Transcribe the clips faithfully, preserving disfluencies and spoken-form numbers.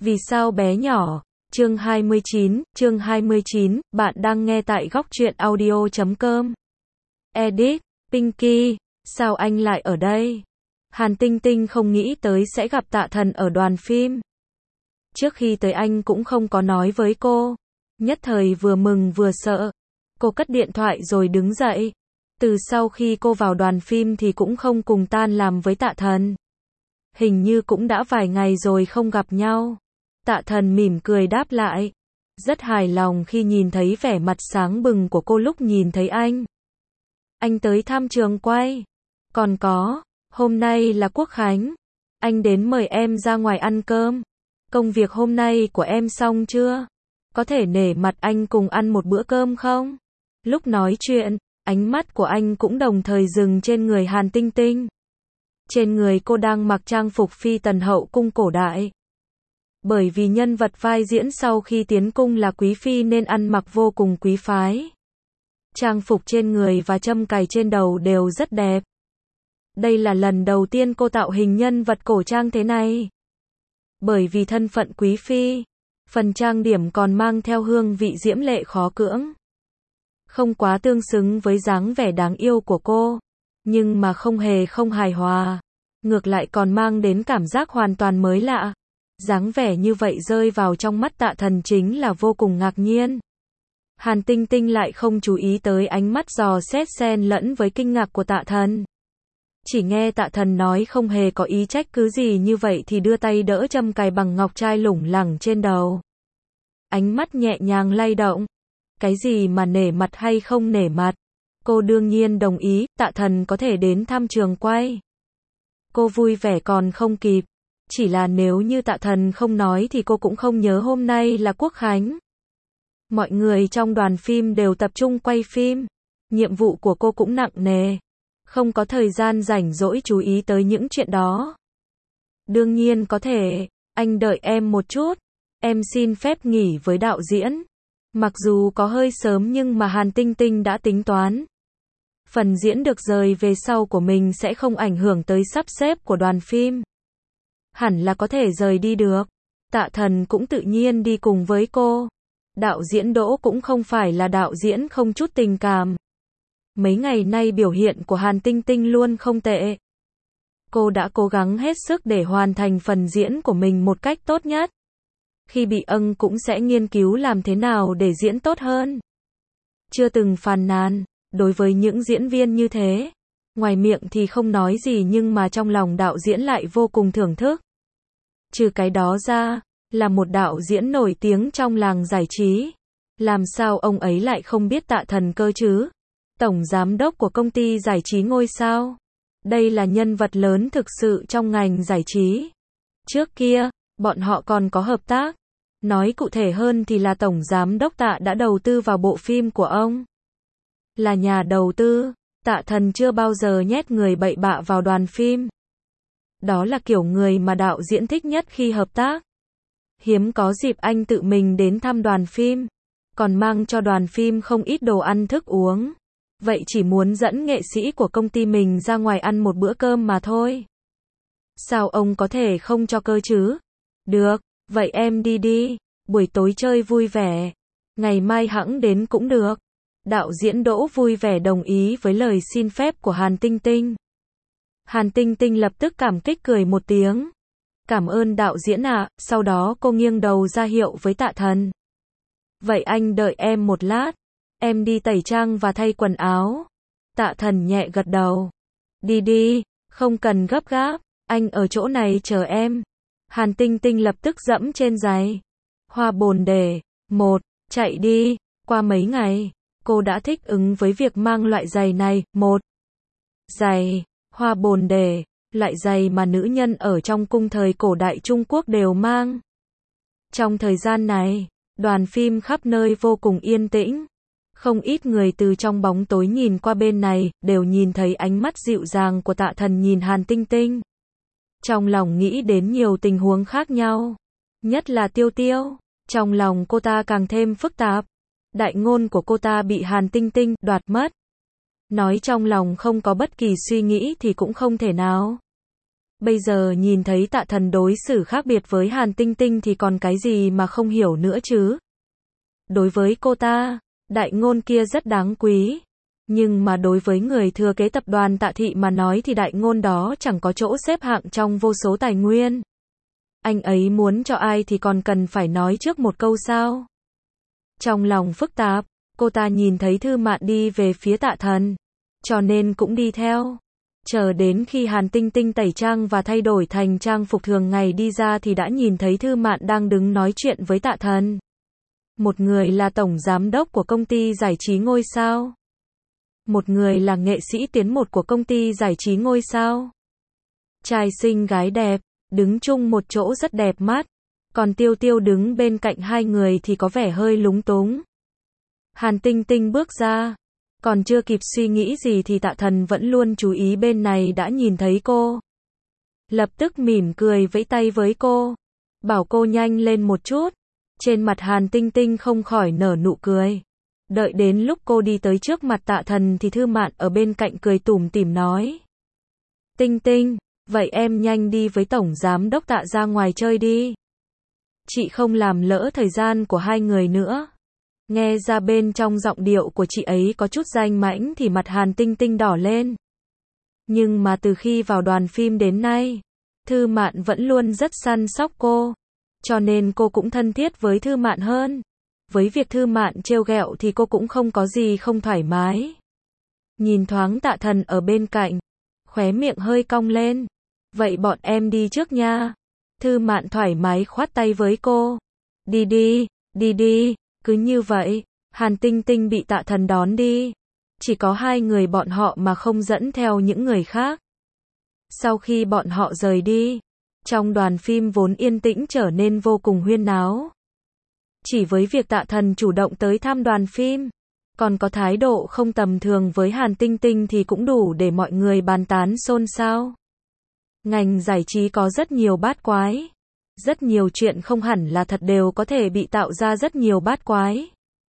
Vì sao bé nhỏ? Chương hai mươi chín, chương hai mươi chín, bạn đang nghe tại góc truyện audio chấm com. Edit, Pinky, sao anh lại ở đây? Hàn Tinh Tinh không nghĩ tới sẽ gặp Tạ Thần ở đoàn phim. Trước khi tới anh cũng không có nói với cô. Nhất thời vừa mừng vừa sợ. Cô cất điện thoại rồi đứng dậy. Từ sau khi cô vào đoàn phim thì cũng không cùng tan làm với Tạ Thần. Hình như cũng đã vài ngày rồi không gặp nhau. Tạ Thần mỉm cười đáp lại. Rất hài lòng khi nhìn thấy vẻ mặt sáng bừng của cô lúc nhìn thấy anh. Anh tới thăm trường quay. Còn có, hôm nay là Quốc Khánh. Anh đến mời em ra ngoài ăn cơm. Công việc hôm nay của em xong chưa? Có thể nể mặt anh cùng ăn một bữa cơm không? Lúc nói chuyện, ánh mắt của anh cũng đồng thời dừng trên người Hàn Tinh Tinh. Trên người cô đang mặc trang phục phi tần hậu cung cổ đại. Bởi vì nhân vật vai diễn sau khi tiến cung là quý phi nên ăn mặc vô cùng quý phái. Trang phục trên người và châm cài trên đầu đều rất đẹp. Đây là lần đầu tiên cô tạo hình nhân vật cổ trang thế này. Bởi vì thân phận quý phi, phần trang điểm còn mang theo hương vị diễm lệ khó cưỡng. Không quá tương xứng với dáng vẻ đáng yêu của cô, nhưng mà không hề không hài hòa. Ngược lại còn mang đến cảm giác hoàn toàn mới lạ. Dáng vẻ như vậy rơi vào trong mắt Tạ Thần chính là vô cùng ngạc nhiên. Hàn Tinh Tinh lại không chú ý tới ánh mắt dò xét xen lẫn với kinh ngạc của Tạ Thần. Chỉ nghe Tạ Thần nói không hề có ý trách cứ gì như vậy thì đưa tay đỡ châm cài bằng ngọc trai lủng lẳng trên đầu. Ánh mắt nhẹ nhàng lay động. Cái gì mà nể mặt hay không nể mặt? Cô đương nhiên đồng ý, Tạ Thần có thể đến thăm trường quay. Cô vui vẻ còn không kịp. Chỉ là nếu như Tạ Thần không nói thì cô cũng không nhớ hôm nay là Quốc Khánh. Mọi người trong đoàn phim đều tập trung quay phim. Nhiệm vụ của cô cũng nặng nề. Không có thời gian rảnh rỗi chú ý tới những chuyện đó. Đương nhiên có thể, anh đợi em một chút. Em xin phép nghỉ với đạo diễn. Mặc dù có hơi sớm nhưng mà Hàn Tinh Tinh đã tính toán. Phần diễn được rời về sau của mình sẽ không ảnh hưởng tới sắp xếp của đoàn phim. Hẳn là có thể rời đi được. Tạ Thần cũng tự nhiên đi cùng với cô. Đạo diễn Đỗ cũng không phải là đạo diễn không chút tình cảm. Mấy ngày nay biểu hiện của Hàn Tinh Tinh luôn không tệ. Cô đã cố gắng hết sức để hoàn thành phần diễn của mình một cách tốt nhất. Khi bị âng cũng sẽ nghiên cứu làm thế nào để diễn tốt hơn. Chưa từng phàn nàn, đối với những diễn viên như thế. Ngoài miệng thì không nói gì nhưng mà trong lòng đạo diễn lại vô cùng thưởng thức. Trừ cái đó ra, là một đạo diễn nổi tiếng trong làng giải trí. Làm sao ông ấy lại không biết Tạ Thần cơ chứ? Tổng giám đốc của công ty giải trí ngôi sao. Đây là nhân vật lớn thực sự trong ngành giải trí. Trước kia, bọn họ còn có hợp tác. Nói cụ thể hơn thì là Tổng giám đốc Tạ đã đầu tư vào bộ phim của ông. Là nhà đầu tư, Tạ Thần chưa bao giờ nhét người bậy bạ vào đoàn phim. Đó là kiểu người mà đạo diễn thích nhất khi hợp tác. Hiếm có dịp anh tự mình đến thăm đoàn phim, còn mang cho đoàn phim không ít đồ ăn thức uống. Vậy chỉ muốn dẫn nghệ sĩ của công ty mình ra ngoài ăn một bữa cơm mà thôi. Sao ông có thể không cho cơ chứ? Được, vậy em đi đi, buổi tối chơi vui vẻ. Ngày mai hẵng đến cũng được. Đạo diễn Đỗ vui vẻ đồng ý với lời xin phép của Hàn Tinh Tinh. Hàn Tinh Tinh lập tức cảm kích cười một tiếng. Cảm ơn đạo diễn ạ, à. Sau đó cô nghiêng đầu ra hiệu với Tạ Thần. Vậy anh đợi em một lát. Em đi tẩy trang và thay quần áo. Tạ Thần nhẹ gật đầu. Đi đi, không cần gấp gáp, anh ở chỗ này chờ em. Hàn Tinh Tinh lập tức dẫm trên giày. Hoa bồn đề, một, chạy đi, qua mấy ngày, cô đã thích ứng với việc mang loại giày này, một. Giày, hoa bồn đề, loại giày mà nữ nhân ở trong cung thời cổ đại Trung Quốc đều mang. Trong thời gian này, đoàn phim khắp nơi vô cùng yên tĩnh. Không ít người từ trong bóng tối nhìn qua bên này, đều nhìn thấy ánh mắt dịu dàng của Tạ Thần nhìn Hàn Tinh Tinh. Trong lòng nghĩ đến nhiều tình huống khác nhau. Nhất là Tiêu Tiêu. Trong lòng cô ta càng thêm phức tạp. Đại ngôn của cô ta bị Hàn Tinh Tinh đoạt mất. Nói trong lòng không có bất kỳ suy nghĩ thì cũng không thể nào. Bây giờ nhìn thấy Tạ Thần đối xử khác biệt với Hàn Tinh Tinh thì còn cái gì mà không hiểu nữa chứ. Đối với cô ta, đại ngôn kia rất đáng quý. Nhưng mà đối với người thừa kế tập đoàn Tạ Thị mà nói thì đại ngôn đó chẳng có chỗ xếp hạng trong vô số tài nguyên. Anh ấy muốn cho ai thì còn cần phải nói trước một câu sao. Trong lòng phức tạp, cô ta nhìn thấy Thư Mạn đi về phía Tạ Thần, cho nên cũng đi theo. Chờ đến khi Hàn Tinh Tinh tẩy trang và thay đổi thành trang phục thường ngày đi ra thì đã nhìn thấy Thư Mạn đang đứng nói chuyện với Tạ Thần. Một người là tổng giám đốc của công ty giải trí ngôi sao. Một người là nghệ sĩ tiến một của công ty giải trí ngôi sao. Trai xinh gái đẹp, đứng chung một chỗ rất đẹp mắt. Còn Tiêu Tiêu đứng bên cạnh hai người thì có vẻ hơi lúng túng. Hàn Tinh Tinh bước ra. Còn chưa kịp suy nghĩ gì thì Tạ Thần vẫn luôn chú ý bên này đã nhìn thấy cô. Lập tức mỉm cười vẫy tay với cô. Bảo cô nhanh lên một chút. Trên mặt Hàn Tinh Tinh không khỏi nở nụ cười. Đợi đến lúc cô đi tới trước mặt Tạ Thần thì Thư Mạn ở bên cạnh cười tủm tỉm nói. Tinh Tinh, vậy em nhanh đi với tổng giám đốc Tạ ra ngoài chơi đi. Chị không làm lỡ thời gian của hai người nữa. Nghe ra bên trong giọng điệu của chị ấy có chút danh mãnh thì mặt Hàn Tinh Tinh đỏ lên. Nhưng mà từ khi vào đoàn phim đến nay, Thư Mạn vẫn luôn rất săn sóc cô. Cho nên cô cũng thân thiết với Thư Mạn hơn. Với việc Thư Mạn trêu ghẹo thì cô cũng không có gì không thoải mái. Nhìn thoáng Tạ Thần ở bên cạnh, khóe miệng hơi cong lên. Vậy bọn em đi trước nha. Thư Mạn thoải mái khoát tay với cô. Đi đi, đi đi. Cứ như vậy, Hàn Tinh Tinh bị Tạ Thần đón đi. Chỉ có hai người bọn họ mà không dẫn theo những người khác. Sau khi bọn họ rời đi, trong đoàn phim vốn yên tĩnh trở nên vô cùng huyên náo. Chỉ với việc Tạ Thần chủ động tới thăm đoàn phim, còn có thái độ không tầm thường với Hàn Tinh Tinh thì cũng đủ để mọi người bàn tán xôn xao. Ngành giải trí có rất nhiều bát quái. Rất nhiều chuyện không hẳn là thật đều có thể bị tạo ra rất nhiều bát quái.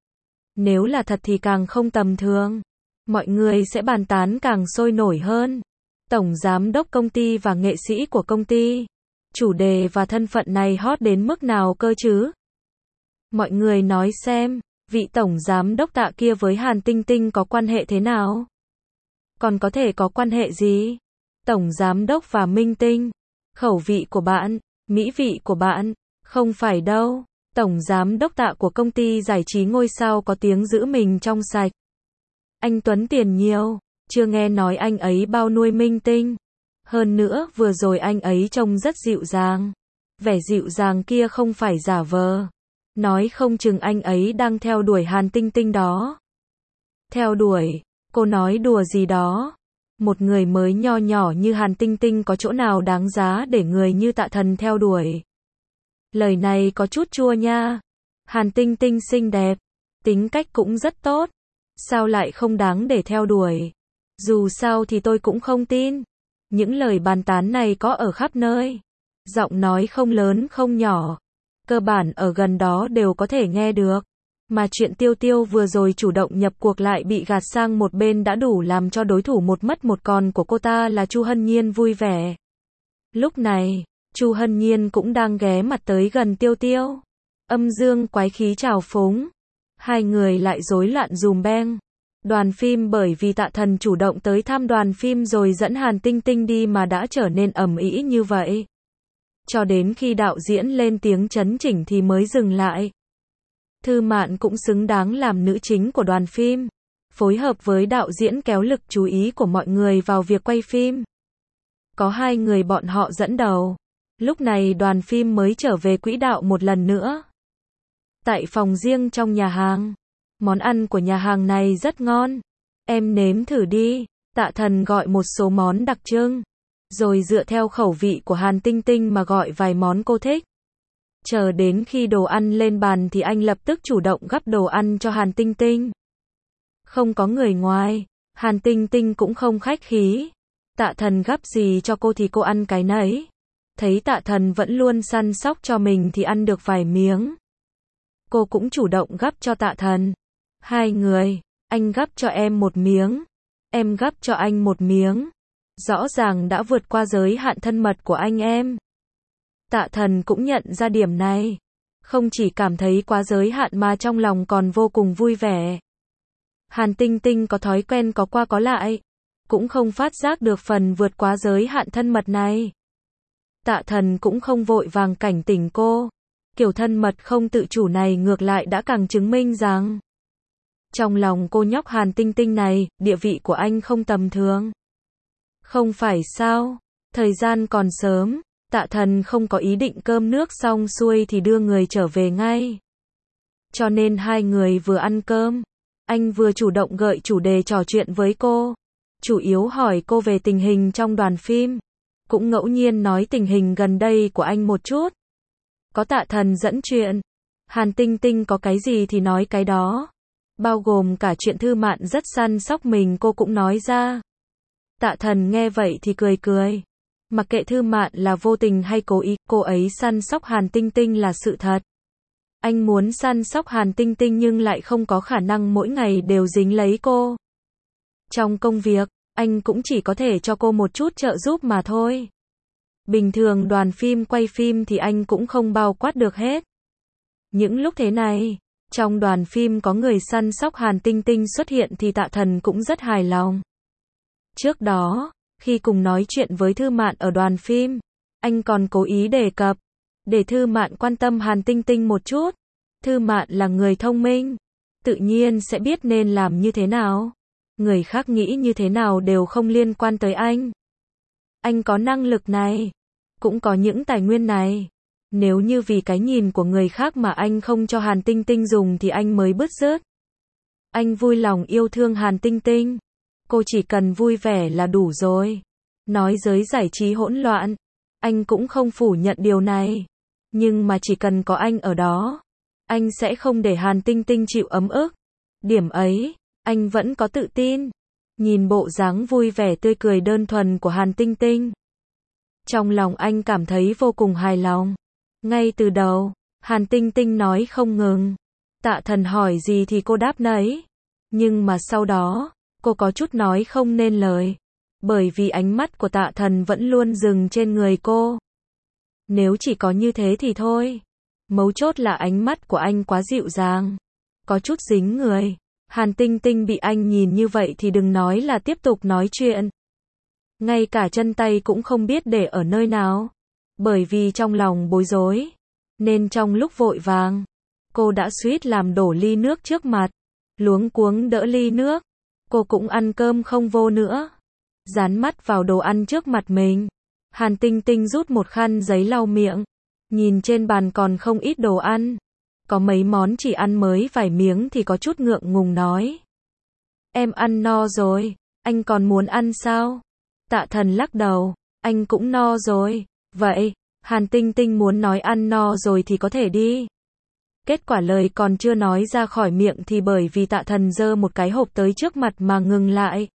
Nếu là thật thì càng không tầm thường. Mọi người sẽ bàn tán càng sôi nổi hơn. Tổng giám đốc công ty và nghệ sĩ của công ty. Chủ đề và thân phận này hot đến mức nào cơ chứ? Mọi người nói xem, vị tổng giám đốc Tạ kia với Hàn Tinh Tinh có quan hệ thế nào? Còn có thể có quan hệ gì? Tổng giám đốc và minh tinh. Khẩu vị của bạn, mỹ vị của bạn, không phải đâu. Tổng giám đốc Tạ của công ty giải trí ngôi sao có tiếng giữ mình trong sạch. Anh Tuấn tiền nhiều, chưa nghe nói anh ấy bao nuôi minh tinh. Hơn nữa, vừa rồi anh ấy trông rất dịu dàng. Vẻ dịu dàng kia không phải giả vờ. Nói không chừng anh ấy đang theo đuổi Hàn Tinh Tinh đó. Theo đuổi? Cô nói đùa gì đó? Một người mới nho nhỏ như Hàn Tinh Tinh có chỗ nào đáng giá để người như Tạ Thần theo đuổi? Lời này có chút chua nha. Hàn Tinh Tinh xinh đẹp, tính cách cũng rất tốt. Sao lại không đáng để theo đuổi? Dù sao thì tôi cũng không tin. Những lời bàn tán này có ở khắp nơi. Giọng nói không lớn không nhỏ. Cơ bản ở gần đó đều có thể nghe được. Mà chuyện Tiêu Tiêu vừa rồi chủ động nhập cuộc lại bị gạt sang một bên đã đủ làm cho đối thủ một mất một còn của cô ta là Chu Hân Nhiên vui vẻ. Lúc này, Chu Hân Nhiên cũng đang ghé mặt tới gần Tiêu Tiêu. Âm dương quái khí trào phúng. Hai người lại rối loạn dùm beng. Đoàn phim bởi vì Tạ Thần chủ động tới thăm đoàn phim rồi dẫn Hàn Tinh Tinh đi mà đã trở nên ầm ĩ như vậy. Cho đến khi đạo diễn lên tiếng chấn chỉnh thì mới dừng lại. Thư Mạn cũng xứng đáng làm nữ chính của đoàn phim. Phối hợp với đạo diễn kéo lực chú ý của mọi người vào việc quay phim. Có hai người bọn họ dẫn đầu. Lúc này đoàn phim mới trở về quỹ đạo một lần nữa. Tại phòng riêng trong nhà hàng. Món ăn của nhà hàng này rất ngon. Em nếm thử đi. Tạ Thần gọi một số món đặc trưng. Rồi dựa theo khẩu vị của Hàn Tinh Tinh mà gọi vài món cô thích. Chờ đến khi đồ ăn lên bàn thì anh lập tức chủ động gắp đồ ăn cho Hàn Tinh Tinh. Không có người ngoài, Hàn Tinh Tinh cũng không khách khí. Tạ Thần gắp gì cho cô thì cô ăn cái nấy. Thấy Tạ Thần vẫn luôn săn sóc cho mình thì ăn được vài miếng. Cô cũng chủ động gắp cho Tạ Thần. Hai người, anh gắp cho em một miếng, em gắp cho anh một miếng. rõ ràng đã vượt qua giới hạn thân mật của anh em. Tạ Thần cũng nhận ra điểm này. Không chỉ cảm thấy quá giới hạn mà trong lòng còn vô cùng vui vẻ. Hàn Tinh Tinh có thói quen có qua có lại. Cũng không phát giác được phần vượt quá giới hạn thân mật này. Tạ Thần cũng không vội vàng cảnh tỉnh cô. Kiểu thân mật không tự chủ này ngược lại đã càng chứng minh rằng trong lòng cô nhóc Hàn Tinh Tinh này, địa vị của anh không tầm thường. Không phải sao? Thời gian còn sớm, Tạ Thần không có ý định cơm nước xong xuôi thì đưa người trở về ngay. Cho nên hai người vừa ăn cơm, anh vừa chủ động gợi chủ đề trò chuyện với cô. Chủ yếu hỏi cô về tình hình trong đoàn phim. Cũng ngẫu nhiên nói tình hình gần đây của anh một chút. Có Tạ Thần dẫn chuyện. Hàn Tinh Tinh có cái gì thì nói cái đó. Bao gồm cả chuyện Thư Mạn rất săn sóc mình cô cũng nói ra. Tạ Thần nghe vậy thì cười cười. Mặc kệ Thư Mạn là vô tình hay cố ý, cô ấy săn sóc Hàn Tinh Tinh là sự thật. Anh muốn săn sóc Hàn Tinh Tinh nhưng lại không có khả năng mỗi ngày đều dính lấy cô. Trong công việc, anh cũng chỉ có thể cho cô một chút trợ giúp mà thôi. Bình thường đoàn phim quay phim thì anh cũng không bao quát được hết. Những lúc thế này, trong đoàn phim có người săn sóc Hàn Tinh Tinh xuất hiện thì Tạ Thần cũng rất hài lòng. Trước đó, khi cùng nói chuyện với Thư Mạn ở đoàn phim, anh còn cố ý đề cập, để Thư Mạn quan tâm Hàn Tinh Tinh một chút. Thư Mạn là người thông minh, tự nhiên sẽ biết nên làm như thế nào. Người khác nghĩ như thế nào đều không liên quan tới anh. Anh có năng lực này, cũng có những tài nguyên này. Nếu như vì cái nhìn của người khác mà anh không cho Hàn Tinh Tinh dùng thì anh mới bứt rứt. Anh vui lòng yêu thương Hàn Tinh Tinh. Cô chỉ cần vui vẻ là đủ rồi. Nói giới giải trí hỗn loạn, anh cũng không phủ nhận điều này. Nhưng mà chỉ cần có anh ở đó, anh sẽ không để Hàn Tinh Tinh chịu ấm ức. Điểm ấy, anh vẫn có tự tin. Nhìn bộ dáng vui vẻ tươi cười đơn thuần của Hàn Tinh Tinh, trong lòng anh cảm thấy vô cùng hài lòng. Ngay từ đầu, Hàn Tinh Tinh nói không ngừng. Tạ Thần hỏi gì thì cô đáp nấy. Nhưng mà sau đó, cô có chút nói không nên lời. Bởi vì ánh mắt của Tạ Thần vẫn luôn dừng trên người cô. Nếu chỉ có như thế thì thôi. Mấu chốt là ánh mắt của anh quá dịu dàng. Có chút dính người. Hàn Tinh Tinh bị anh nhìn như vậy thì đừng nói là tiếp tục nói chuyện. Ngay cả chân tay cũng không biết để ở nơi nào. Bởi vì trong lòng bối rối. Nên trong lúc vội vàng, cô đã suýt làm đổ ly nước trước mặt. Luống cuống đỡ ly nước. Cô cũng ăn cơm không vô nữa. Dán mắt vào đồ ăn trước mặt mình. Hàn Tinh Tinh rút một khăn giấy lau miệng. Nhìn trên bàn còn không ít đồ ăn. Có mấy món chỉ ăn mới vài miếng thì có chút ngượng ngùng nói. Em ăn no rồi, anh còn muốn ăn sao? Tạ Thần lắc đầu, anh cũng no rồi. Vậy, Hàn Tinh Tinh muốn nói ăn no rồi thì có thể đi. Kết quả lời còn chưa nói ra khỏi miệng thì bởi vì Tạ Thần giơ một cái hộp tới trước mặt mà ngừng lại.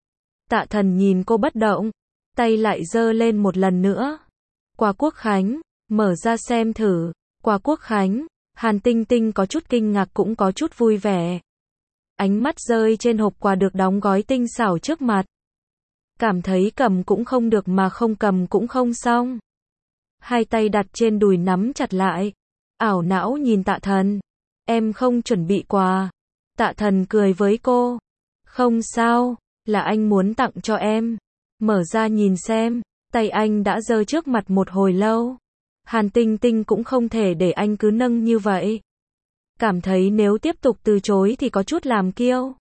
Tạ Thần nhìn cô bất động, tay lại giơ lên một lần nữa. Quà Quốc Khánh, mở ra xem thử. Quà Quốc Khánh. Hàn Tinh Tinh có chút kinh ngạc cũng có chút vui vẻ. Ánh mắt rơi trên hộp quà được đóng gói tinh xảo trước mặt. Cảm thấy cầm cũng không được mà không cầm cũng không xong. Hai tay đặt trên đùi nắm chặt lại. Ảo não nhìn Tạ Thần. Em không chuẩn bị quà. Tạ Thần cười với cô. Không sao, là anh muốn tặng cho em. Mở ra nhìn xem, tay anh đã giơ trước mặt một hồi lâu. Hàn Tinh Tinh cũng không thể để anh cứ nâng như vậy. Cảm thấy nếu tiếp tục từ chối thì có chút làm kiêu.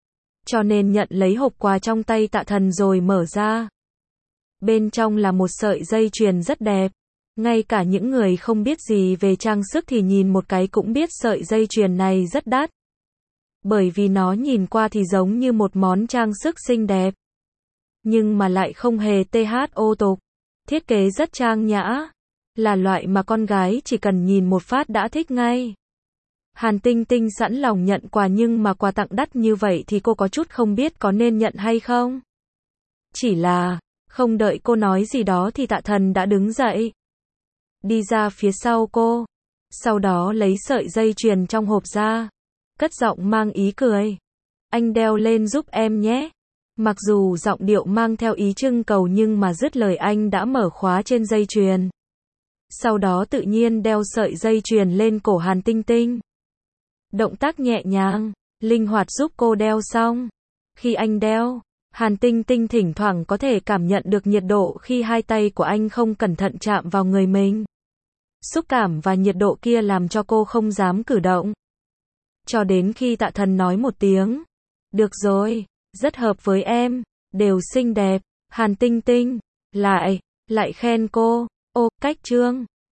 Cho nên nhận lấy hộp quà trong tay Tạ Thần rồi mở ra. Bên trong là một sợi dây chuyền rất đẹp. Ngay cả những người không biết gì về trang sức thì nhìn một cái cũng biết sợi dây chuyền này rất đắt. Bởi vì nó nhìn qua thì giống như một món trang sức xinh đẹp. Nhưng mà lại không hề thô tục. Thiết kế rất trang nhã. Là loại mà con gái chỉ cần nhìn một phát đã thích ngay. Hàn Tinh Tinh sẵn lòng nhận quà nhưng mà quà tặng đắt như vậy thì cô có chút không biết có nên nhận hay không. Chỉ là, không đợi cô nói gì đó thì Tạ Thần đã đứng dậy. Đi ra phía sau cô. Sau đó lấy sợi dây chuyền trong hộp ra. Cất giọng mang ý cười. Anh đeo lên giúp em nhé. Mặc dù giọng điệu mang theo ý trưng cầu nhưng mà dứt lời anh đã mở khóa trên dây chuyền. Sau đó tự nhiên đeo sợi dây chuyền lên cổ Hàn Tinh Tinh. Động tác nhẹ nhàng, linh hoạt giúp cô đeo xong. Khi anh đeo, Hàn Tinh Tinh thỉnh thoảng có thể cảm nhận được nhiệt độ khi hai tay của anh không cẩn thận chạm vào người mình. Xúc cảm và nhiệt độ kia làm cho cô không dám cử động. Cho đến khi Tạ Thần nói một tiếng. Được rồi, rất hợp với em, đều xinh đẹp. Hàn Tinh Tinh, lại, lại khen cô. Ô, cách trương.